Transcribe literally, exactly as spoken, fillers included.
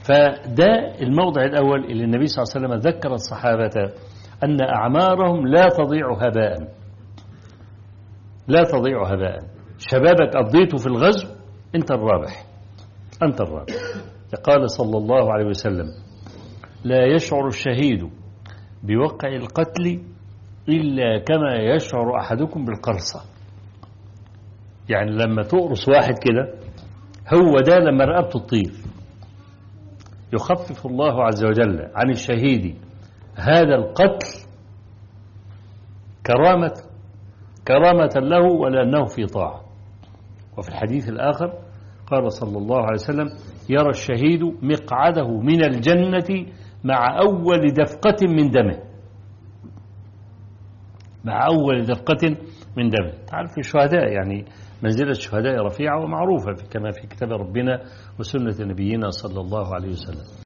فده الموضع الأول اللي النبي صلى الله عليه وسلم ذكر الصحابة أن أعمارهم لا تضيع هباء، لا تضيع هباء. شبابك قضيته في الغزو، أنت الرابح، أنت الرابح. قال صلى الله عليه وسلم: لا يشعر الشهيد بوقع القتل إلا كما يشعر أحدكم بالقرصة. يعني لما تقرص واحد كده، هو ده لما رقبته تطير. يخفف الله عز وجل عن الشهيد هذا القتل كرامة كرامة له ولأنه في طاعة. وفي الحديث الآخر قال صلى الله عليه وسلم: يرى الشهيد مقعده من الجنة مع أول دفقة من دمه، مع أول دفقة من دمه. تعرف الشهداء يعني منزلة الشهداء رفيعة ومعروفة كما في كتاب ربنا وسنة نبينا صلى الله عليه وسلم.